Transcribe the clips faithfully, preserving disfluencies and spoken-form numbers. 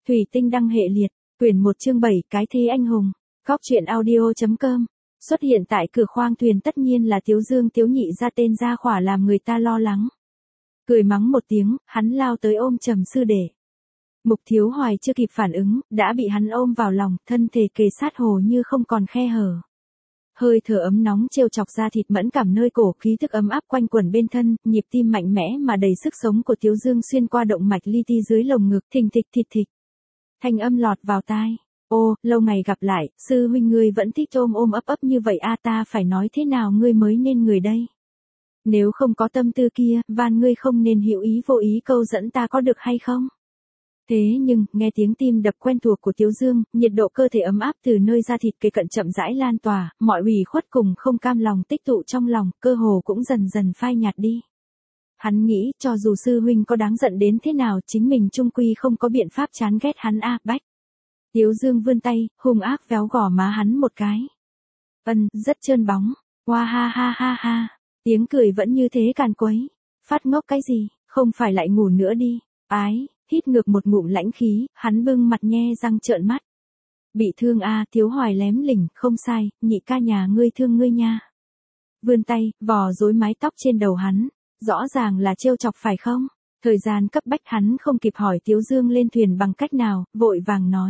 Thủy tinh đăng hệ liệt, quyển một chương bảy, cái thế anh hùng. Góc truyện audio.com. Xuất hiện tại cửa khoang thuyền tất nhiên là Tiếu Dương. Tiếu Nhị ra tên ra khỏa làm người ta lo lắng. Cười mắng một tiếng, hắn lao tới ôm Trầm Sư Đệ. Mục Thiếu Hoài chưa kịp phản ứng, đã bị hắn ôm vào lòng, thân thể kề sát hồ như không còn khe hở. Hơi thở ấm nóng trêu chọc da thịt mẫn cảm nơi cổ, khí thức ấm áp quanh quẩn bên thân, nhịp tim mạnh mẽ mà đầy sức sống của Tiếu Dương xuyên qua động mạch li ti dưới lồng ngực, thình thịch thịt thịch. Thanh âm lọt vào tai. Ô, lâu ngày gặp lại, sư huynh ngươi vẫn thích ôm ôm ấp ấp như vậy a, ta phải nói thế nào ngươi mới nên người đây? Nếu không có tâm tư kia, van ngươi không nên hữu ý vô ý câu dẫn ta có được hay không? Thế nhưng, nghe tiếng tim đập quen thuộc của Tiếu Dương, nhiệt độ cơ thể ấm áp từ nơi da thịt kề cận chậm rãi lan tỏa, mọi ủy khuất cùng không cam lòng tích tụ trong lòng, cơ hồ cũng dần dần phai nhạt đi. Hắn nghĩ, cho dù sư huynh có đáng giận đến thế nào, chính mình chung quy không có biện pháp chán ghét hắn a, bách. Tiếu Dương vươn tay, hung ác véo gò má hắn một cái. Ân, rất trơn bóng. Hoa ha ha ha ha. Tiếng cười vẫn như thế càn quấy. Phát ngốc cái gì, không phải lại ngủ nữa đi. Ái, hít ngược một ngụm lãnh khí, hắn bưng mặt nhe răng trợn mắt. Bị thương a, Thiếu Hoài lém lỉnh, không sai, nhị ca nhà ngươi thương ngươi nha. Vươn tay, vò rối mái tóc trên đầu hắn. Rõ ràng là trêu chọc phải không? Thời gian cấp bách hắn không kịp hỏi Tiếu Dương lên thuyền bằng cách nào, vội vàng nói.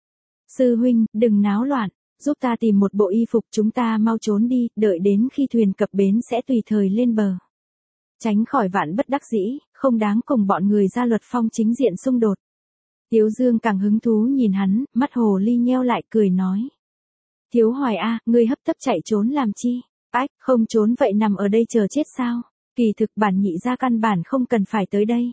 Sư huynh, đừng náo loạn, giúp ta tìm một bộ y phục, chúng ta mau trốn đi, đợi đến khi thuyền cập bến sẽ tùy thời lên bờ. Tránh khỏi vạn bất đắc dĩ, không đáng cùng bọn người gia luật phong chính diện xung đột. Tiếu Dương càng hứng thú nhìn hắn, mắt hồ ly nheo lại cười nói. Thiếu Hoài a, ngươi hấp tấp chạy trốn làm chi? Ách, không trốn vậy nằm ở đây chờ chết sao? Kỳ thực bản nhị gia căn bản không cần phải tới đây.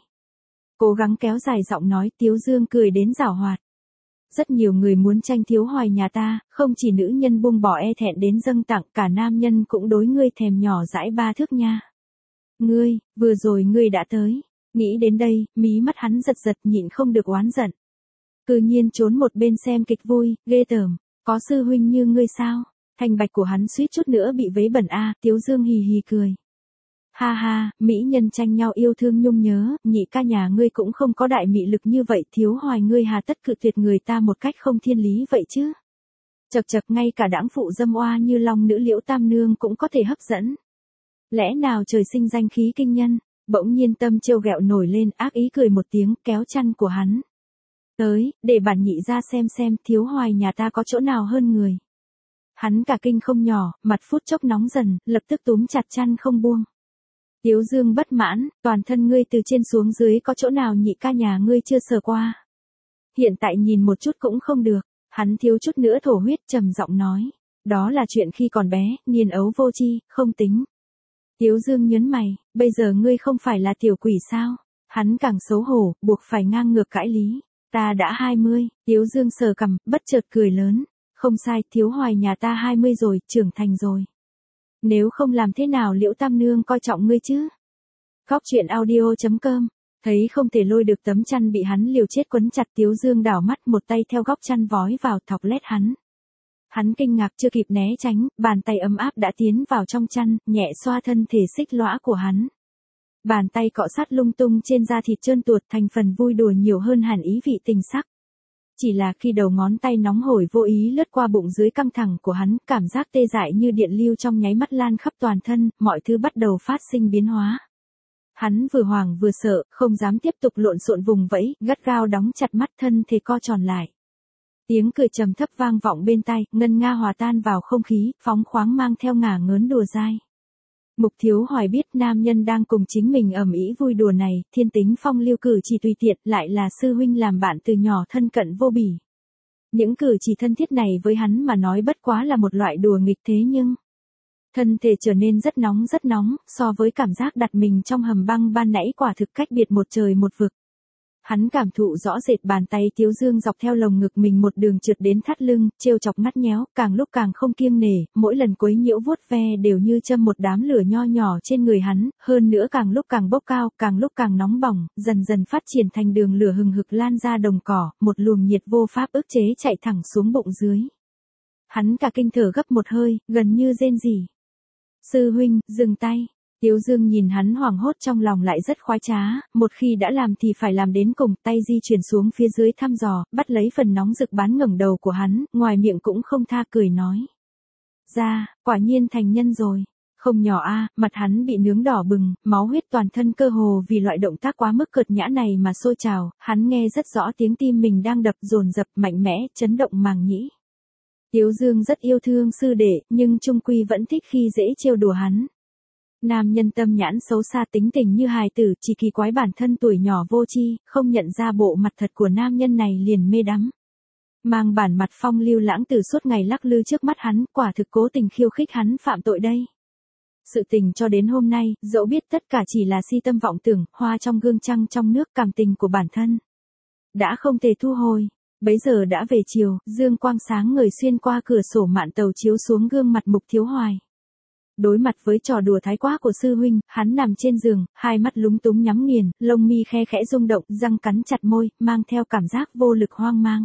Cố gắng kéo dài giọng nói, Tiếu Dương cười đến giảo hoạt. Rất nhiều người muốn tranh Thiếu Hoài nhà ta, không chỉ nữ nhân buông bỏ e thẹn đến dâng tặng, cả nam nhân cũng đối ngươi thèm nhỏ dãi ba thước nha. Ngươi, vừa rồi ngươi đã tới. Nghĩ đến đây, mí mắt hắn giật giật nhịn không được oán giận. Cư nhiên trốn một bên xem kịch vui, ghê tởm, có sư huynh như ngươi sao? Thành bạch của hắn suýt chút nữa bị vấy bẩn a, Tiếu Dương hì hì cười. Ha ha, mỹ nhân tranh nhau yêu thương nhung nhớ, nhị ca nhà ngươi cũng không có đại mị lực như vậy, Thiếu Hoài ngươi hà tất cự tuyệt người ta một cách không thiên lý vậy chứ. Chật chật, ngay cả đãng phụ dâm oa như long nữ Liễu Tam Nương cũng có thể hấp dẫn. Lẽ nào trời sinh danh khí kinh nhân? Bỗng nhiên tâm trêu ghẹo nổi lên, ác ý cười một tiếng, kéo chăn của hắn. Tới, để bản nhị ra xem xem Thiếu Hoài nhà ta có chỗ nào hơn người. Hắn cả kinh không nhỏ, mặt phút chốc nóng dần, lập tức túm chặt chăn không buông. Tiếu Dương bất mãn, toàn thân ngươi từ trên xuống dưới có chỗ nào nhị ca nhà ngươi chưa sờ qua. Hiện tại nhìn một chút cũng không được, hắn thiếu chút nữa thổ huyết trầm giọng nói. Đó là chuyện khi còn bé, niên ấu vô tri, không tính. Tiếu Dương nhớn mày, bây giờ ngươi không phải là tiểu quỷ sao? Hắn càng xấu hổ, buộc phải ngang ngược cãi lý. Ta đã hai mươi, Tiếu Dương sờ cằm, bất chợt cười lớn. Không sai, Thiếu Hoài nhà ta hai mươi rồi, trưởng thành rồi. Nếu không làm thế nào Liễu Tam Nương coi trọng ngươi chứ? Góc truyện audio.com. Thấy không thể lôi được tấm chăn bị hắn liều chết quấn chặt, Tiếu Dương đảo mắt một tay theo góc chăn vói vào thọc lét hắn. Hắn kinh ngạc chưa kịp né tránh, bàn tay ấm áp đã tiến vào trong chăn, nhẹ xoa thân thể xích lõa của hắn. Bàn tay cọ sát lung tung trên da thịt trơn tuột, thành phần vui đùa nhiều hơn hẳn ý vị tình sắc. Chỉ là khi đầu ngón tay nóng hổi vô ý lướt qua bụng dưới căng thẳng của hắn, cảm giác tê dại như điện lưu trong nháy mắt lan khắp toàn thân, mọi thứ bắt đầu phát sinh biến hóa. Hắn vừa hoảng vừa sợ, không dám tiếp tục lộn xộn vùng vẫy, gắt gao đóng chặt mắt, thân thể co tròn lại. Tiếng cười trầm thấp vang vọng bên tai, ngân nga hòa tan vào không khí, phóng khoáng mang theo ngả ngớn đùa dai. Mục Thiếu Hoài biết nam nhân đang cùng chính mình ầm ĩ vui đùa này, thiên tính phong lưu cử chỉ tùy tiện, lại là sư huynh làm bạn từ nhỏ thân cận vô bỉ. Những cử chỉ thân thiết này với hắn mà nói bất quá là một loại đùa nghịch, thế nhưng thân thể trở nên rất nóng rất nóng, so với cảm giác đặt mình trong hầm băng ban nãy quả thực cách biệt một trời một vực. Hắn cảm thụ rõ rệt bàn tay Tiếu Dương dọc theo lồng ngực mình một đường trượt đến thắt lưng, trêu chọc ngắt nhéo, càng lúc càng không kiêng nể, mỗi lần quấy nhiễu vuốt ve đều như châm một đám lửa nho nhỏ trên người hắn, hơn nữa càng lúc càng bốc cao, càng lúc càng nóng bỏng, dần dần phát triển thành đường lửa hừng hực lan ra đồng cỏ, một luồng nhiệt vô pháp ức chế chạy thẳng xuống bụng dưới. Hắn cả kinh thở gấp một hơi, gần như rên rỉ. Sư huynh, dừng tay. Tiếu Dương nhìn hắn hoảng hốt trong lòng lại rất khoái trá, một khi đã làm thì phải làm đến cùng, tay di chuyển xuống phía dưới thăm dò, bắt lấy phần nóng rực bán ngẩng đầu của hắn, ngoài miệng cũng không tha cười nói. Ra, quả nhiên thành nhân rồi. Không nhỏ a, mặt hắn bị nướng đỏ bừng, máu huyết toàn thân cơ hồ vì loại động tác quá mức cợt nhã này mà sôi trào, hắn nghe rất rõ tiếng tim mình đang đập dồn dập mạnh mẽ, chấn động màng nhĩ. Tiếu Dương rất yêu thương sư đệ, nhưng trung quy vẫn thích khi dễ trêu đùa hắn. Nam nhân tâm nhãn xấu xa tính tình như hài tử, chỉ kỳ quái bản thân tuổi nhỏ vô tri, không nhận ra bộ mặt thật của nam nhân này liền mê đắm. Mang bản mặt phong lưu lãng tử suốt ngày lắc lư trước mắt hắn, quả thực cố tình khiêu khích hắn phạm tội đây. Sự tình cho đến hôm nay, dẫu biết tất cả chỉ là si tâm vọng tưởng, hoa trong gương trăng trong nước, cảm tình của bản thân đã không thể thu hồi. Bấy giờ đã về chiều, dương quang sáng ngời xuyên qua cửa sổ mạn tàu chiếu xuống gương mặt Mục Thiếu Hoài. Đối mặt với trò đùa thái quá của sư huynh, hắn nằm trên giường, hai mắt lúng túng nhắm nghiền, lông mi khe khẽ rung động, răng cắn chặt môi, mang theo cảm giác vô lực hoang mang.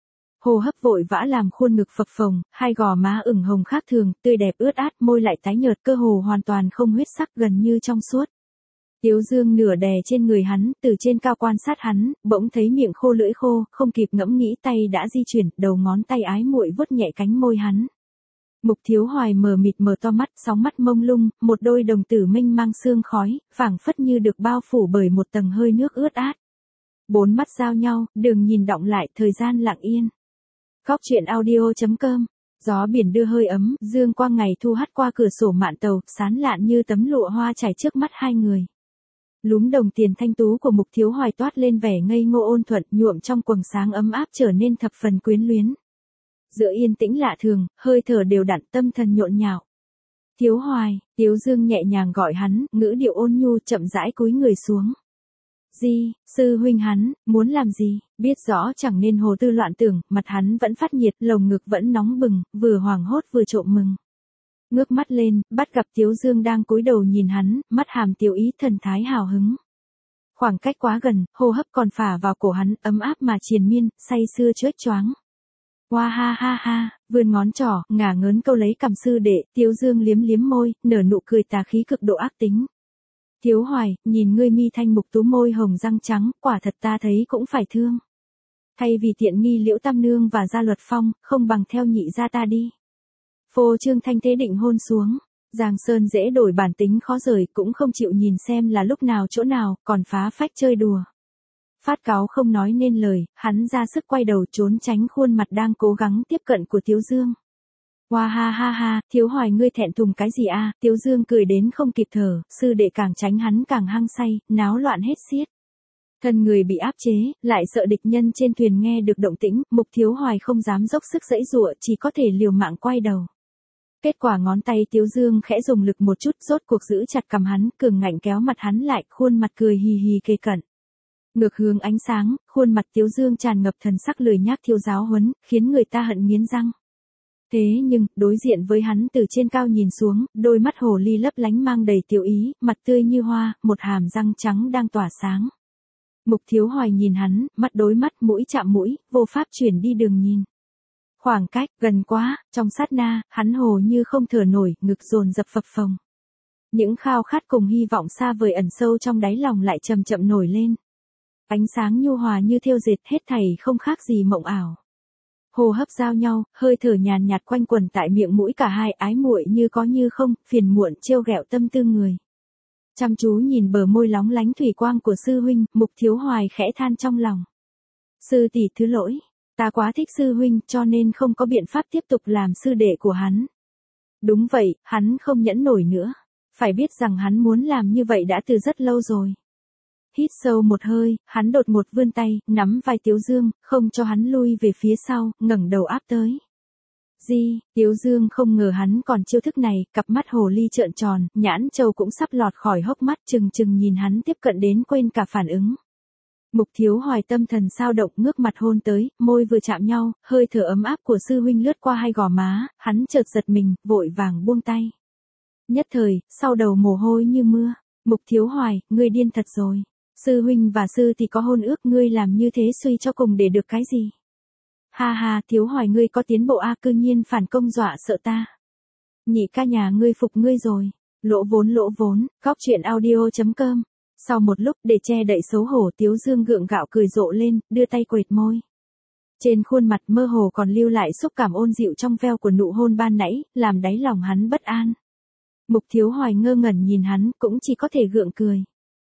Hô hấp vội vã làm khuôn ngực phập phồng, hai gò má ửng hồng khác thường, tươi đẹp ướt át, môi lại tái nhợt, cơ hồ hoàn toàn không huyết sắc, gần như trong suốt. Tiếu Dương nửa đè trên người hắn, từ trên cao quan sát hắn, bỗng thấy miệng khô lưỡi khô, không kịp ngẫm nghĩ tay đã di chuyển, đầu ngón tay ái muội vuốt nhẹ cánh môi hắn. Mục Thiếu Hoài mờ mịt mở to mắt, sóng mắt mông lung, một đôi đồng tử mênh mang sương khói, phảng phất như được bao phủ bởi một tầng hơi nước ướt át. Bốn mắt giao nhau, đường nhìn đọng lại, thời gian lặng yên. Góc truyện audio chấm com. Gió biển đưa hơi ấm, dương quang ngày thu hắt qua cửa sổ mạn tàu, sán lạn như tấm lụa hoa trải trước mắt hai người. Lúm đồng tiền thanh tú của Mục Thiếu Hoài toát lên vẻ ngây ngô ôn thuận, nhuộm trong quầng sáng ấm áp trở nên thập phần quyến luyến. Giữa yên tĩnh lạ thường, hơi thở đều đặn, tâm thần nhộn nhạo. Thiếu Hoài, Tiếu Dương nhẹ nhàng gọi hắn, ngữ điệu ôn nhu, chậm rãi cúi người xuống. Gì, sư huynh hắn, muốn làm gì, biết rõ chẳng nên hồ tư loạn tưởng, mặt hắn vẫn phát nhiệt, lồng ngực vẫn nóng bừng, vừa hoảng hốt vừa trộm mừng. Ngước mắt lên, bắt gặp Tiếu Dương đang cúi đầu nhìn hắn, mắt hàm tiểu ý, thần thái hào hứng. Khoảng cách quá gần, hô hấp còn phả vào cổ hắn, ấm áp mà triền miên, say sưa chớp choáng. Hoa ha ha ha, vươn ngón trỏ, ngả ngớn câu lấy cằm sư đệ, Tiếu Dương liếm liếm môi, nở nụ cười tà khí cực độ ác tính. Thiếu Hoài, nhìn ngươi mi thanh mục tú môi hồng răng trắng, quả thật ta thấy cũng phải thương. Thay vì tiện nghi Liễu Tam Nương và Gia Luật Phong, không bằng theo nhị gia ta đi. Phô Trương Thanh thế định hôn xuống, Giang Sơn dễ đổi bản tính khó rời, cũng không chịu nhìn xem là lúc nào chỗ nào, còn phá phách chơi đùa. Phát cáu không nói nên lời, hắn ra sức quay đầu trốn tránh khuôn mặt đang cố gắng tiếp cận của Tiếu Dương. Hoa ha ha ha, Thiếu Hoài ngươi thẹn thùng cái gì a? Tiếu Dương cười đến không kịp thở, sư đệ càng tránh hắn càng hăng say, náo loạn hết xiết. Thân người bị áp chế, lại sợ địch nhân trên thuyền nghe được động tĩnh, Mục Thiếu Hoài không dám dốc sức giãy giụa, chỉ có thể liều mạng quay đầu. Kết quả ngón tay Tiếu Dương khẽ dùng lực một chút, rốt cuộc giữ chặt cằm hắn, cường ngạnh kéo mặt hắn lại, khuôn mặt cười hì hì kề cận. Ngược hướng ánh sáng, khuôn mặt Tiếu Dương tràn ngập thần sắc lười nhác thiếu giáo huấn, khiến người ta hận nghiến răng. Thế nhưng, đối diện với hắn từ trên cao nhìn xuống, đôi mắt hồ ly lấp lánh mang đầy tiểu ý, mặt tươi như hoa, một hàm răng trắng đang tỏa sáng. Mục Thiếu Hoài nhìn hắn, mắt đối mắt, mũi chạm mũi, vô pháp chuyển đi đường nhìn. Khoảng cách, gần quá, trong sát na, hắn hồ như không thở nổi, ngực dồn dập phập phồng. Những khao khát cùng hy vọng xa vời ẩn sâu trong đáy lòng lại chậm chậm nổi lên. Ánh sáng nhu hòa như thêu dệt, hết thảy không khác gì mộng ảo. Hô hấp giao nhau, hơi thở nhàn nhạt quanh quẩn tại miệng mũi cả hai, ái muội như có như không, phiền muộn trêu ghẹo tâm tư người. Chăm chú nhìn bờ môi lóng lánh thủy quang của sư huynh, Mục Thiếu Hoài khẽ than trong lòng. Sư tỷ thứ lỗi, ta quá thích sư huynh cho nên không có biện pháp tiếp tục làm sư đệ của hắn. Đúng vậy, hắn không nhẫn nổi nữa. Phải biết rằng hắn muốn làm như vậy đã từ rất lâu rồi. Hít sâu một hơi, hắn đột ngột vươn tay, nắm vai Tiếu Dương, không cho hắn lui về phía sau, ngẩng đầu áp tới. Di, Tiếu Dương không ngờ hắn còn chiêu thức này, cặp mắt hồ ly trợn tròn, nhãn châu cũng sắp lọt khỏi hốc mắt, chừng chừng nhìn hắn tiếp cận đến quên cả phản ứng. Mục Thiếu Hoài tâm thần sao động, ngước mặt hôn tới, môi vừa chạm nhau, hơi thở ấm áp của sư huynh lướt qua hai gò má, hắn chợt giật mình, vội vàng buông tay. Nhất thời, sau đầu mồ hôi như mưa. Mục Thiếu Hoài, ngươi điên thật rồi. Sư huynh và sư thì có hôn ước, ngươi làm như thế suy cho cùng để được cái gì? Ha ha, Thiếu Hoài ngươi có tiến bộ a, cư nhiên phản công dọa sợ ta. Nhị ca nhà ngươi phục ngươi rồi. Lỗ vốn lỗ vốn, góc truyện audio.com. Sau một lúc để che đậy xấu hổ Tiếu Dương gượng gạo cười rộ lên, đưa tay quệt môi. Trên khuôn mặt mơ hồ còn lưu lại xúc cảm ôn dịu trong veo của nụ hôn ban nãy, làm đáy lòng hắn bất an. Mục Thiếu Hoài ngơ ngẩn nhìn hắn, cũng chỉ có thể gượng cười.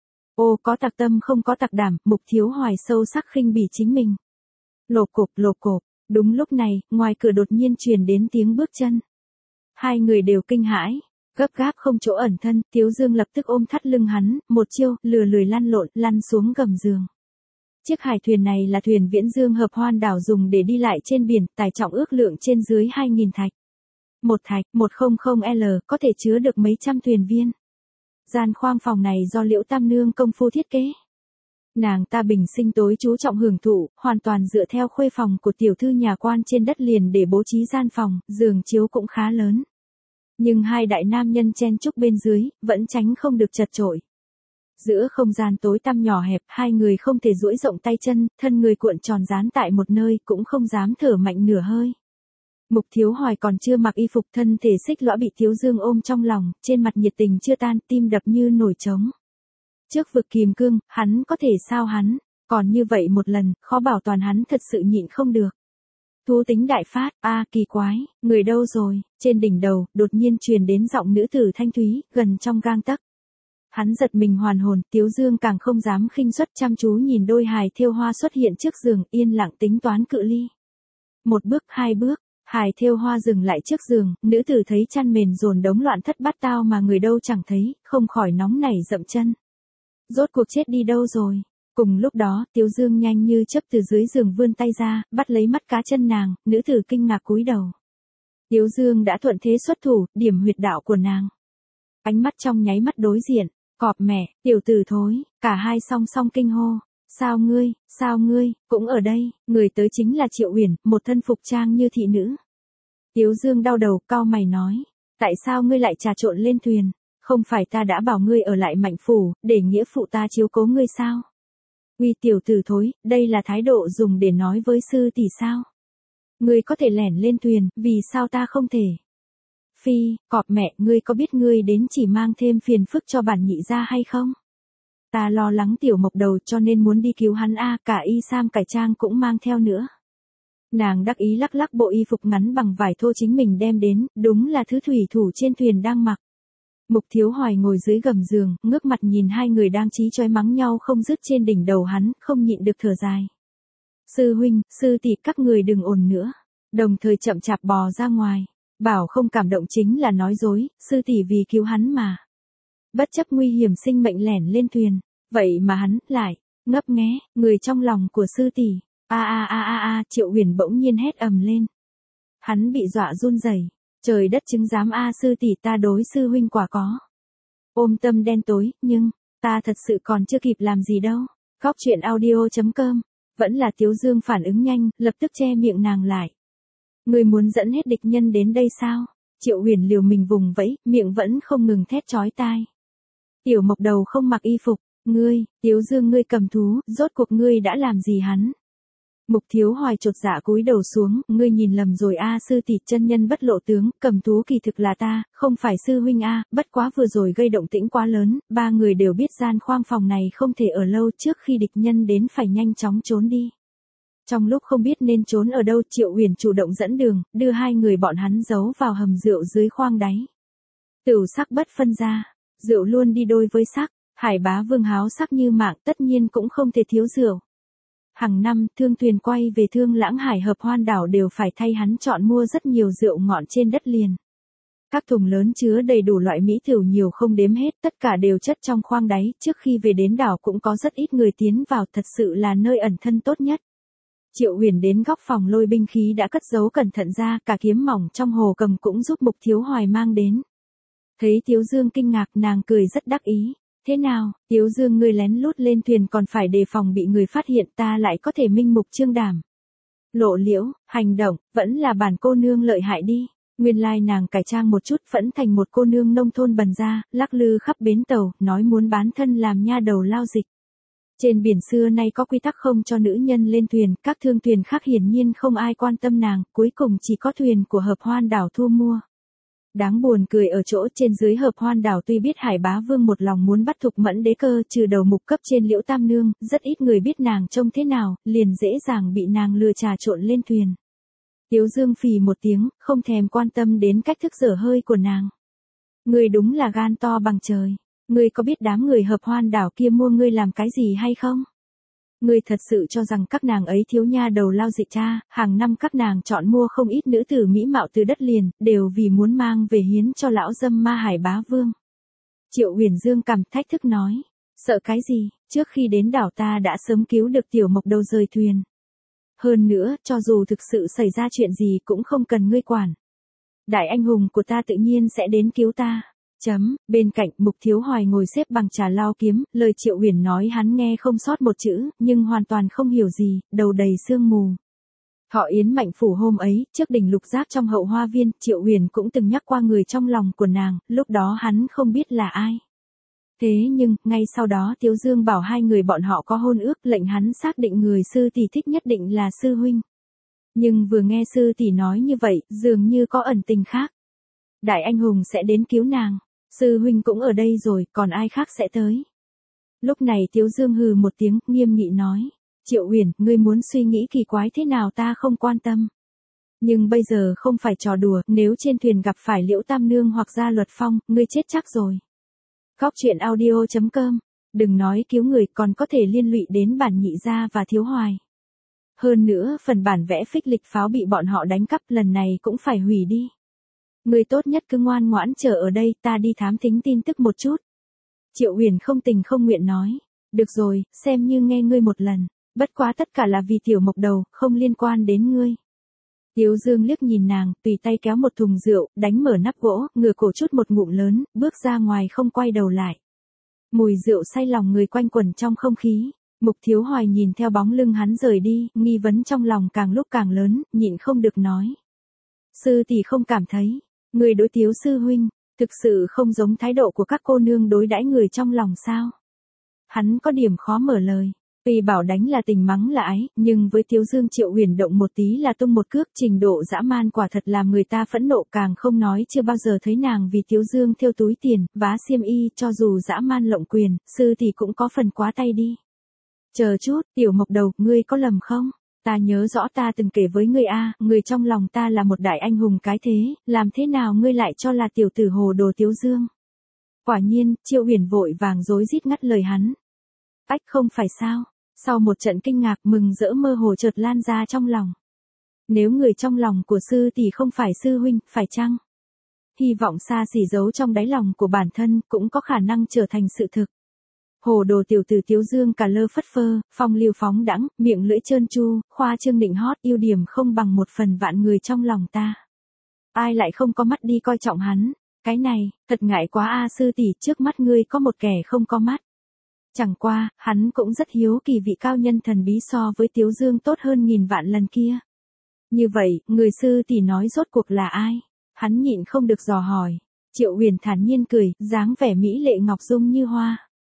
Ô có tặc tâm không có tặc đảm, Mục Thiếu Hoài sâu sắc khinh bỉ chính mình. Lộp cộp lộp cộp, đúng lúc này, ngoài cửa đột nhiên truyền đến tiếng bước chân. Hai người đều kinh hãi, gấp gáp không chỗ ẩn thân, Tiếu Dương lập tức ôm thắt lưng hắn, một chiêu, lừa lười lăn lộn, lăn xuống gầm giường. Chiếc hải thuyền này là thuyền Viễn Dương Hợp Hoan Đảo dùng để đi lại trên biển, tải trọng ước lượng trên dưới hai nghìn thạch. Một thạch, một trăm L, có thể chứa được mấy trăm thuyền viên. Gian khoang phòng này do Liễu Tam Nương công phu thiết kế. Nàng ta bình sinh tối chú trọng hưởng thụ, hoàn toàn dựa theo khuê phòng của tiểu thư nhà quan trên đất liền để bố trí gian phòng, giường chiếu cũng khá lớn. Nhưng hai đại nam nhân chen chúc bên dưới, vẫn tránh không được chật chội. Giữa không gian tối tăm nhỏ hẹp, hai người không thể duỗi rộng tay chân, thân người cuộn tròn dán tại một nơi, cũng không dám thở mạnh nửa hơi. Mục Thiếu Hoài còn chưa mặc y phục, thân thể xích lõa bị Tiếu Dương ôm trong lòng, trên mặt nhiệt tình chưa tan, tim đập như nổi trống. Trước vực kìm cương, hắn có thể sao hắn, còn như vậy một lần, khó bảo toàn hắn thật sự nhịn không được. Thú tính đại phát, a kỳ quái, người đâu rồi, trên đỉnh đầu, đột nhiên truyền đến giọng nữ tử thanh thúy, gần trong gang tấc. Hắn giật mình hoàn hồn, Tiếu Dương càng không dám khinh suất, chăm chú nhìn đôi hài thêu hoa xuất hiện trước giường, yên lặng tính toán cự ly. Một bước, hai bước, hài thêu hoa dừng lại trước giường, nữ tử thấy chăn mền dồn đống loạn thất bát tao mà người đâu chẳng thấy, không khỏi nóng nảy dậm chân. Rốt cuộc chết đi đâu rồi? Cùng lúc đó, Tiếu Dương nhanh như chớp từ dưới giường vươn tay ra, bắt lấy mắt cá chân nàng, nữ tử kinh ngạc cúi đầu. Tiếu Dương đã thuận thế xuất thủ, điểm huyệt đạo của nàng. Ánh mắt trong nháy mắt đối diện, cọp mẹ, tiểu tử thối, cả hai song song kinh hô. Sao ngươi, sao ngươi, cũng ở đây, người tới chính là Triệu Uyển, một thân phục trang như thị nữ. Tiếu Dương đau đầu, cau mày nói, tại sao ngươi lại trà trộn lên thuyền? Không phải ta đã bảo ngươi ở lại Mạnh phủ, để nghĩa phụ ta chiếu cố ngươi sao? Uy tiểu tử thối, đây là thái độ dùng để nói với sư tỷ sao? Ngươi có thể lẻn lên thuyền, vì sao ta không thể? Phi, cọp mẹ, ngươi có biết ngươi đến chỉ mang thêm phiền phức cho bản nhị gia hay không? Ta lo lắng tiểu mộc đầu cho nên muốn đi cứu hắn a, cả y sam cải trang cũng mang theo nữa. Nàng đắc ý lắc lắc bộ y phục ngắn bằng vải thô chính mình đem đến, đúng là thứ thủy thủ trên thuyền đang mặc. Mục Thiếu Hoài ngồi dưới gầm giường, ngước mặt nhìn hai người đang chí chói mắng nhau không dứt trên đỉnh đầu hắn, không nhịn được thở dài. Sư huynh, sư tỷ các người đừng ồn nữa. Đồng thời chậm chạp bò ra ngoài. Bảo không cảm động chính là nói dối, sư tỷ vì cứu hắn mà. Bất chấp nguy hiểm sinh mệnh lẻn lên thuyền. Vậy mà hắn, lại, ngấp nghé, người trong lòng của sư tỷ. A a a a a, Triệu Uyển bỗng nhiên hét ầm lên. Hắn bị dọa run rẩy. Trời đất chứng giám a sư tỷ ta đối sư huynh quả có. Ôm tâm đen tối, nhưng, ta thật sự còn chưa kịp làm gì đâu. Góc truyện audio.com. Vẫn là Tiếu Dương phản ứng nhanh, lập tức che miệng nàng lại. Người muốn dẫn hết địch nhân đến đây sao? Triệu Uyển liều mình vùng vẫy, miệng vẫn không ngừng thét chói tai. Tiểu mộc đầu không mặc y phục, ngươi, Tiếu Dương ngươi cầm thú, rốt cuộc ngươi đã làm gì hắn? Mục Thiếu Hoài chột dạ cúi đầu xuống, ngươi nhìn lầm rồi a sư tỷ, chân nhân bất lộ tướng, cầm thú kỳ thực là ta, không phải sư huynh a, bất quá vừa rồi gây động tĩnh quá lớn, ba người đều biết gian khoang phòng này không thể ở lâu, trước khi địch nhân đến phải nhanh chóng trốn đi. Trong lúc không biết nên trốn ở đâu, Triệu Uyển chủ động dẫn đường, đưa hai người bọn hắn giấu vào hầm rượu dưới khoang đáy. Tửu sắc bất phân ra, rượu luôn đi đôi với sắc, Hải Bá Vương háo sắc như mạng, tất nhiên cũng không thể thiếu rượu. Hàng năm, thương thuyền quay về Thương Lãng Hải Hợp Hoan Đảo đều phải thay hắn chọn mua rất nhiều rượu ngọt trên đất liền. Các thùng lớn chứa đầy đủ loại mỹ thửu nhiều không đếm hết, tất cả đều chất trong khoang đáy, trước khi về đến đảo cũng có rất ít người tiến vào, thật sự là nơi ẩn thân tốt nhất. Triệu Uyển đến góc phòng lôi binh khí đã cất giấu cẩn thận ra, cả kiếm mỏng trong hồ cầm cũng giúp Mục Thiếu Hoài mang đến. Thấy Tiếu Dương kinh ngạc, nàng cười rất đắc ý. Thế nào, Tiếu Dương ngươi lén lút lên thuyền còn phải đề phòng bị người phát hiện, ta lại có thể minh mục trương đảm. Lộ liễu, hành động, vẫn là bản cô nương lợi hại đi. Nguyên lai nàng cải trang một chút vẫn thành một cô nương nông thôn bần ra, lắc lư khắp bến tàu, nói muốn bán thân làm nha đầu lao dịch. Trên biển xưa nay có quy tắc không cho nữ nhân lên thuyền, các thương thuyền khác hiển nhiên không ai quan tâm nàng, cuối cùng chỉ có thuyền của Hợp Hoan Đảo thu mua. Đáng buồn cười ở chỗ trên dưới Hợp Hoan đảo tuy biết Hải Bá Vương một lòng muốn bắt Thục Mẫn đế cơ trừ đầu mục cấp trên Liễu Tam Nương, rất ít người biết nàng trông thế nào, liền dễ dàng bị nàng lừa trà trộn lên thuyền. Tiếu Dương phì một tiếng, không thèm quan tâm đến cách thức dở hơi của nàng. Ngươi đúng là gan to bằng trời. Ngươi có biết đám người Hợp Hoan đảo kia mua ngươi làm cái gì hay không? Ngươi thật sự cho rằng các nàng ấy thiếu nha đầu lao dịch cha, hàng năm các nàng chọn mua không ít nữ tử mỹ mạo từ đất liền, đều vì muốn mang về hiến cho lão dâm ma Hải Bá Vương. Triệu Huyền Dương cầm thách thức nói, sợ cái gì, trước khi đến đảo ta đã sớm cứu được tiểu mộc đầu rời thuyền. Hơn nữa, cho dù thực sự xảy ra chuyện gì cũng không cần ngươi quản. Đại anh hùng của ta tự nhiên sẽ đến cứu ta. Chấm, bên cạnh Mục Thiếu Hoài ngồi xếp bằng trà lao kiếm, lời Triệu Huyền nói hắn nghe không sót một chữ, nhưng hoàn toàn không hiểu gì, đầu đầy sương mù. Họ Yến Mạnh Phủ hôm ấy, trước đỉnh lục giác trong hậu hoa viên, Triệu Huyền cũng từng nhắc qua người trong lòng của nàng, lúc đó hắn không biết là ai. Thế nhưng, ngay sau đó Tiếu Dương bảo hai người bọn họ có hôn ước, lệnh hắn xác định người sư tỷ thích nhất định là sư huynh. Nhưng vừa nghe sư tỷ nói như vậy, dường như có ẩn tình khác. Đại anh hùng sẽ đến cứu nàng. Sư huynh cũng ở đây rồi, còn ai khác sẽ tới. Lúc này Tiếu Dương hừ một tiếng, nghiêm nghị nói. Triệu Huyền, ngươi muốn suy nghĩ kỳ quái thế nào ta không quan tâm. Nhưng bây giờ không phải trò đùa, nếu trên thuyền gặp phải Liễu Tam Nương hoặc Gia Luật Phong, ngươi chết chắc rồi. Góc truyện audio chấm com. Đừng nói cứu người còn có thể liên lụy đến bản nhị gia và Thiếu Hoài. Hơn nữa, phần bản vẽ phích lịch pháo bị bọn họ đánh cắp lần này cũng phải hủy đi. Người tốt nhất cứ ngoan ngoãn chờ ở đây, ta đi thám thính tin tức một chút. Triệu Huyền không tình không nguyện nói. Được rồi, xem như nghe ngươi một lần. Bất quá tất cả là vì tiểu mộc đầu, không liên quan đến ngươi. Tiếu Dương liếc nhìn nàng, tùy tay kéo một thùng rượu, đánh mở nắp gỗ, ngửa cổ chút một ngụm lớn, bước ra ngoài không quay đầu lại. Mùi rượu say lòng người quanh quẩn trong không khí. Mục Thiếu Hoài nhìn theo bóng lưng hắn rời đi, nghi vấn trong lòng càng lúc càng lớn, nhịn không được nói. Sư tỷ không cảm thấy, người đối Tiếu sư huynh, thực sự không giống thái độ của các cô nương đối đãi người trong lòng sao? Hắn có điểm khó mở lời. Tuy bảo đánh là tình mắng là ái, nhưng với Tiếu Dương Triệu Huyền động một tí là tung một cước, trình độ dã man quả thật làm người ta phẫn nộ, càng không nói chưa bao giờ thấy nàng vì Tiếu Dương thêu túi tiền, vá xiêm y, cho dù dã man lộng quyền, sư thì cũng có phần quá tay đi. Chờ chút, tiểu mộc đầu, ngươi có lầm không? Ta nhớ rõ ta từng kể với ngươi a, người trong lòng ta là một đại anh hùng cái thế, làm thế nào ngươi lại cho là tiểu tử hồ đồ Tiếu Dương? Quả nhiên, Triệu Huyền vội vàng rối rít ngắt lời hắn. Ách không phải sao? Sau một trận kinh ngạc mừng rỡ mơ hồ chợt lan ra trong lòng. Nếu người trong lòng của sư tỷ không phải sư huynh, phải chăng? Hy vọng xa xỉ giấu trong đáy lòng của bản thân cũng có khả năng trở thành sự thực. Hồ đồ tiểu tử Tiếu Dương cả lơ phất phơ, phong lưu phóng đãng, miệng lưỡi trơn tru, khoa trương nịnh hót, ưu điểm không bằng một phần vạn người trong lòng ta. Ai lại không có mắt đi coi trọng hắn? Cái này, thật ngại quá a sư tỷ, trước mắt ngươi có một kẻ không có mắt. Chẳng qua, hắn cũng rất hiếu kỳ vị cao nhân thần bí so với Tiếu Dương tốt hơn nghìn vạn lần kia. Như vậy, người sư tỷ nói rốt cuộc là ai? Hắn nhịn không được dò hỏi. Triệu Huyền thản nhiên cười, dáng vẻ mỹ lệ ngọc dung như hoa.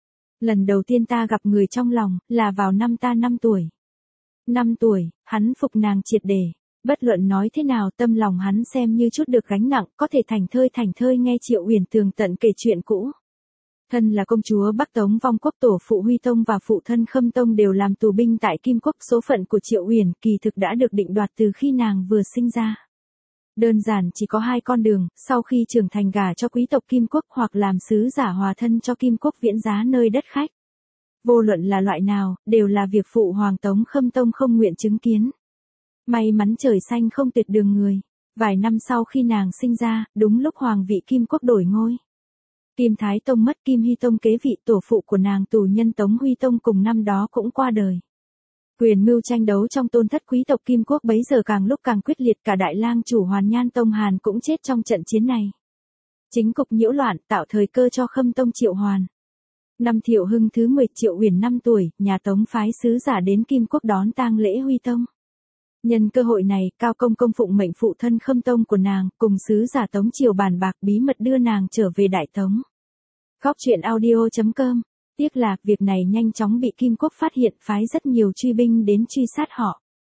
Lần đầu tiên ta gặp người trong lòng, là vào năm ta năm tuổi. Năm tuổi, hắn phục nàng triệt để. Bất luận nói thế nào tâm lòng hắn xem như chút được gánh nặng, có thể thành thơi thành thơi nghe Triệu Huyền tường tận kể chuyện cũ. Thân là công chúa Bắc Tống vong quốc tổ phụ Huy Tông và phụ thân Khâm Tông đều làm tù binh tại Kim Quốc, số phận của Triệu Huyền kỳ thực đã được định đoạt từ khi nàng vừa sinh ra. Đơn giản chỉ có hai con đường, sau khi trưởng thành gả cho quý tộc Kim Quốc hoặc làm sứ giả hòa thân cho Kim Quốc viễn giá nơi đất khách. Vô luận là loại nào, đều là việc phụ Hoàng Tống Khâm Tông không nguyện chứng kiến. May mắn trời xanh không tuyệt đường người. Vài năm sau khi nàng sinh ra, đúng lúc Hoàng vị Kim Quốc đổi ngôi. Kim Thái Tông mất, Kim Hy Tông kế vị, tổ phụ của nàng tù nhân Tống Huy Tông cùng năm đó cũng qua đời. Quyền mưu tranh đấu trong tôn thất quý tộc Kim Quốc bấy giờ càng lúc càng quyết liệt, cả đại lang chủ Hoàn Nhan Tông Hàn cũng chết trong trận chiến này. Chính cục nhiễu loạn tạo thời cơ cho Khâm Tông Triệu Hoàn. Năm Thiệu Hưng thứ mười, Triệu Huyền năm tuổi, nhà Tống phái sứ giả đến Kim Quốc đón tang lễ Huy Tông. Nhân cơ hội này, Cao Công Công phụng mệnh phụ thân Khâm Tông của nàng, cùng sứ giả Tống Triều bàn bạc bí mật đưa nàng trở về Đại Tống. Góc truyện audio chấm com. Tiếc là, việc này nhanh chóng bị Kim Quốc phát hiện, phái rất nhiều truy binh đến truy sát họ.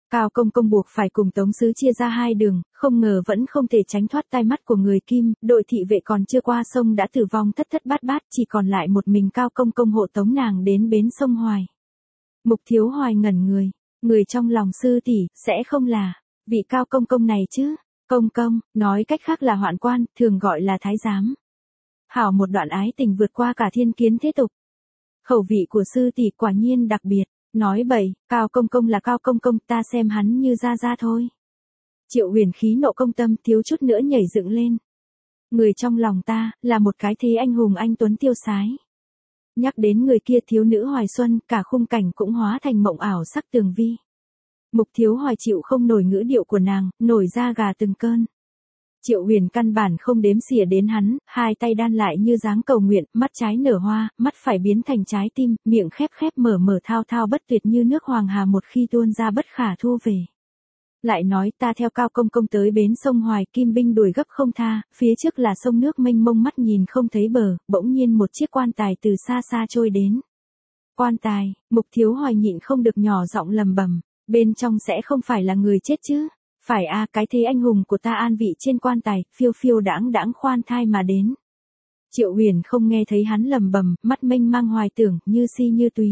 Cao Công Công buộc phải cùng Tống Sứ chia ra hai đường, không ngờ vẫn không thể tránh thoát tai mắt của người Kim, đội thị vệ còn chưa qua sông đã tử vong thất thất bát bát, chỉ còn lại một mình Cao Công Công hộ tống nàng đến bến sông Hoài. Mục Thiếu Hoài ngẩn người, người trong lòng sư tỷ sẽ không là vị Cao Công Công này chứ? Công công, nói cách khác là hoạn quan, thường gọi là thái giám. Hảo, một đoạn ái tình vượt qua cả thiên kiến thế tục. Khẩu vị của sư tỷ quả nhiên đặc biệt. Nói bậy, Cao Công Công là Cao Công Công, ta xem hắn như ra ra thôi. Triệu Huyền khí nộ công tâm thiếu chút nữa nhảy dựng lên. Người trong lòng ta, là một cái thế anh hùng anh tuấn tiêu sái. Nhắc đến người kia thiếu nữ Hoài Xuân, cả khung cảnh cũng hóa thành mộng ảo sắc tường vi. Mục Thiếu Hoài chịu không nổi ngữ điệu của nàng, nổi da gà từng cơn. Triệu Huyền căn bản không đếm xỉa đến hắn, hai tay đan lại như dáng cầu nguyện, mắt trái nở hoa, mắt phải biến thành trái tim, miệng khép khép mở mở thao thao bất tuyệt như nước hoàng hà một khi tuôn ra bất khả thu về. Lại nói ta theo Cao Công Công tới bến sông Hoài, Kim binh đuổi gấp không tha, phía trước là sông nước mênh mông mắt nhìn không thấy bờ, bỗng nhiên một chiếc quan tài từ xa xa trôi đến. Quan tài, Mục Thiếu Hoài nhịn không được nhỏ giọng lầm bầm, bên trong sẽ không phải là người chết chứ? Phải a, à, cái thế anh hùng của ta an vị trên quan tài, phiêu phiêu đãng đãng khoan thai mà đến. Triệu Huyền không nghe thấy hắn lầm bầm, mắt mênh mang hoài tưởng, như si như túy.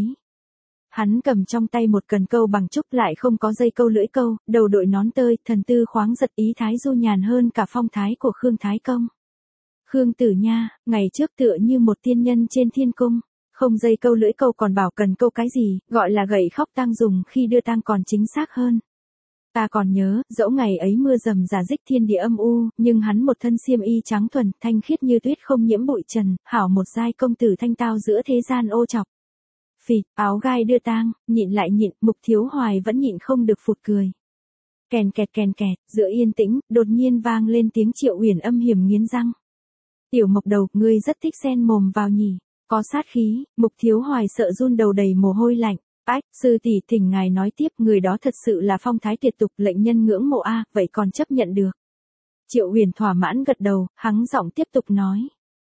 Hắn cầm trong tay một cần câu bằng trúc lại không có dây câu lưỡi câu, đầu đội nón tơi, thần tư khoáng giật ý thái du nhàn hơn cả phong thái của Khương Thái Công. Khương Tử Nha, ngày trước tựa như một tiên nhân trên thiên cung, không dây câu lưỡi câu còn bảo cần câu cái gì, gọi là gậy khóc tang dùng khi đưa tang còn chính xác hơn. Ta còn nhớ, dẫu ngày ấy mưa rầm rả rích thiên địa âm u, nhưng hắn một thân xiêm y trắng thuần, thanh khiết như tuyết không nhiễm bụi trần, hảo một giai công tử thanh tao giữa thế gian ô chọc. Phì, áo gai đưa tang, nhịn lại nhịn, Mục Thiếu Hoài vẫn nhịn không được phụt cười. Kèn kẹt kèn kẹt, giữa yên tĩnh, đột nhiên vang lên tiếng Triệu Huyền âm hiểm nghiến răng. Tiểu Mộc Đầu, ngươi rất thích xen mồm vào nhỉ, có sát khí, Mục Thiếu Hoài sợ run đầu đầy mồ hôi lạnh. Ách, sư tỷ thỉnh ngài nói tiếp, người đó thật sự là phong thái tuyệt tục, lệnh nhân ngưỡng mộ a, vậy còn chấp nhận được. Triệu Huyền thỏa mãn gật đầu, hắng giọng tiếp tục nói.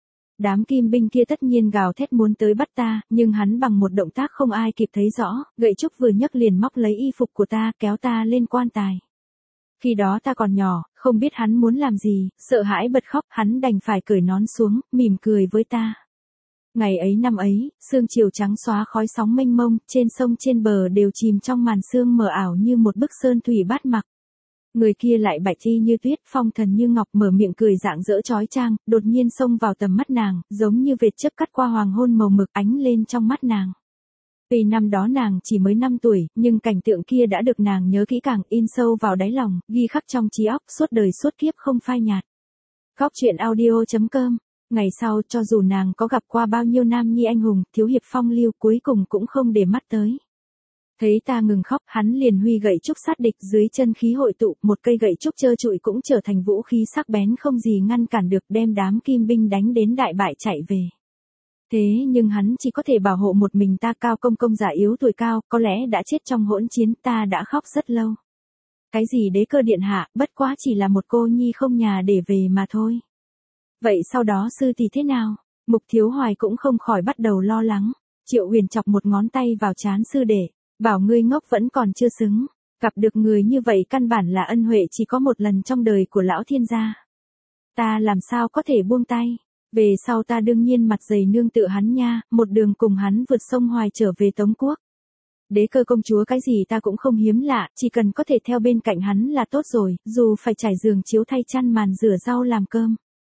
Đám kim binh kia tất nhiên gào thét muốn tới bắt ta, nhưng hắn bằng một động tác không ai kịp thấy rõ, gậy trúc vừa nhấc liền móc lấy y phục của ta, kéo ta lên quan tài. Khi đó ta còn nhỏ, không biết hắn muốn làm gì, sợ hãi bật khóc, hắn đành phải cởi nón xuống, mỉm cười với ta. Ngày ấy năm ấy, sương chiều trắng xóa khói sóng mênh mông, trên sông trên bờ đều chìm trong màn sương mờ ảo như một bức sơn thủy bát mặc. Người kia lại bạch y như tuyết, phong thần như ngọc, mở miệng cười rạng rỡ chói chang, đột nhiên xông vào tầm mắt nàng, giống như vệt chớp cắt qua hoàng hôn màu mực ánh lên trong mắt nàng. Vì năm đó nàng chỉ mới năm tuổi, nhưng cảnh tượng kia đã được nàng nhớ kỹ càng, in sâu vào đáy lòng, ghi khắc trong trí óc, suốt đời suốt kiếp không phai nhạt. Góc truyện audio chấm com. Ngày sau, cho dù nàng có gặp qua bao nhiêu nam nhi anh hùng, thiếu hiệp phong lưu, cuối cùng cũng không để mắt tới. Thấy ta ngừng khóc, hắn liền huy gậy trúc sát địch, dưới chân khí hội tụ, một cây gậy trúc trơ trụi cũng trở thành vũ khí sắc bén không gì ngăn cản được, đem đám kim binh đánh đến đại bại chạy về. Thế nhưng hắn chỉ có thể bảo hộ một mình ta. Cao Công Công giả yếu tuổi cao, có lẽ đã chết trong hỗn chiến, ta đã khóc rất lâu. Cái gì đế cơ điện hạ, bất quá chỉ là một cô nhi không nhà để về mà thôi. Vậy sau đó sư thì thế nào? Mục Thiếu Hoài cũng không khỏi bắt đầu lo lắng. Triệu Huyền chọc một ngón tay vào trán sư đệ, bảo ngươi ngốc vẫn còn chưa xứng, gặp được người như vậy căn bản là ân huệ chỉ có một lần trong đời của lão thiên gia. Ta làm sao có thể buông tay? Về sau ta đương nhiên mặt dày nương tựa hắn nha, một đường cùng hắn vượt sông Hoài trở về Tống Quốc. Đế cơ công chúa cái gì ta cũng không hiếm lạ, chỉ cần có thể theo bên cạnh hắn là tốt rồi, dù phải trải giường chiếu thay chăn màn rửa rau làm cơm.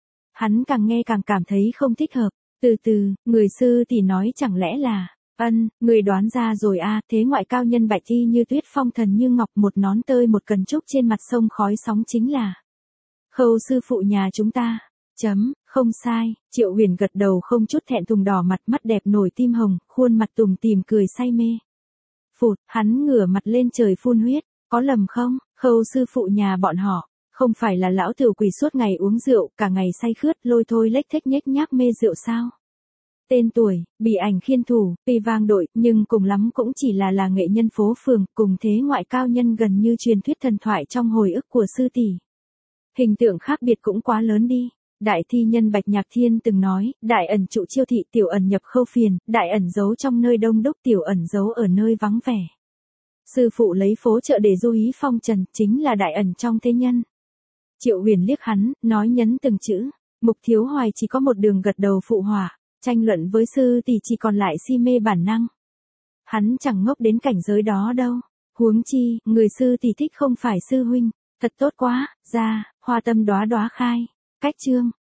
Hắn càng nghe càng cảm thấy không thích hợp. Từ từ, người sư thì nói chẳng lẽ là, ân, người đoán ra rồi a, à, thế ngoại cao nhân bạch y như tuyết, phong thần như ngọc, một nón tơi một cần trúc trên mặt sông khói sóng chính là Khâu sư phụ nhà chúng ta. Chấm, không sai, Triệu Huyền gật đầu không chút thẹn thùng, đỏ mặt, mắt đẹp nổi tim hồng, khuôn mặt tủm tỉm cười say mê. Phụt, hắn ngửa mặt lên trời phun huyết, có lầm không? Khâu sư phụ nhà bọn họ, không phải là lão tiểu quỷ suốt ngày uống rượu, cả ngày say khướt, lôi thôi lếch thếch nhếch nhác mê rượu sao? Tên tuổi, bị ảnh khiên thủ, tuy vang đội, nhưng cùng lắm cũng chỉ là là nghệ nhân phố phường, cùng thế ngoại cao nhân gần như truyền thuyết thần thoại trong hồi ức của sư tỷ. Hình tượng khác biệt cũng quá lớn đi. Đại thi nhân Bạch Nhạc Thiên từng nói, đại ẩn trụ chiêu thị, tiểu ẩn nhập khâu phiền, đại ẩn giấu trong nơi đông đúc, tiểu ẩn giấu ở nơi vắng vẻ. Sư phụ lấy phố chợ để du hí phong trần, chính là đại ẩn trong thế nhân. Triệu Huyền liếc hắn, nói nhấn từng chữ. Mục Thiếu Hoài chỉ có một đường gật đầu phụ họa, tranh luận với sư tỷ chỉ còn lại si mê bản năng. Hắn chẳng ngốc đến cảnh giới đó đâu. Huống chi, người sư tỷ thích không phải sư huynh. Thật tốt quá, ra, hoa tâm đóa đóa khai. Cách chương.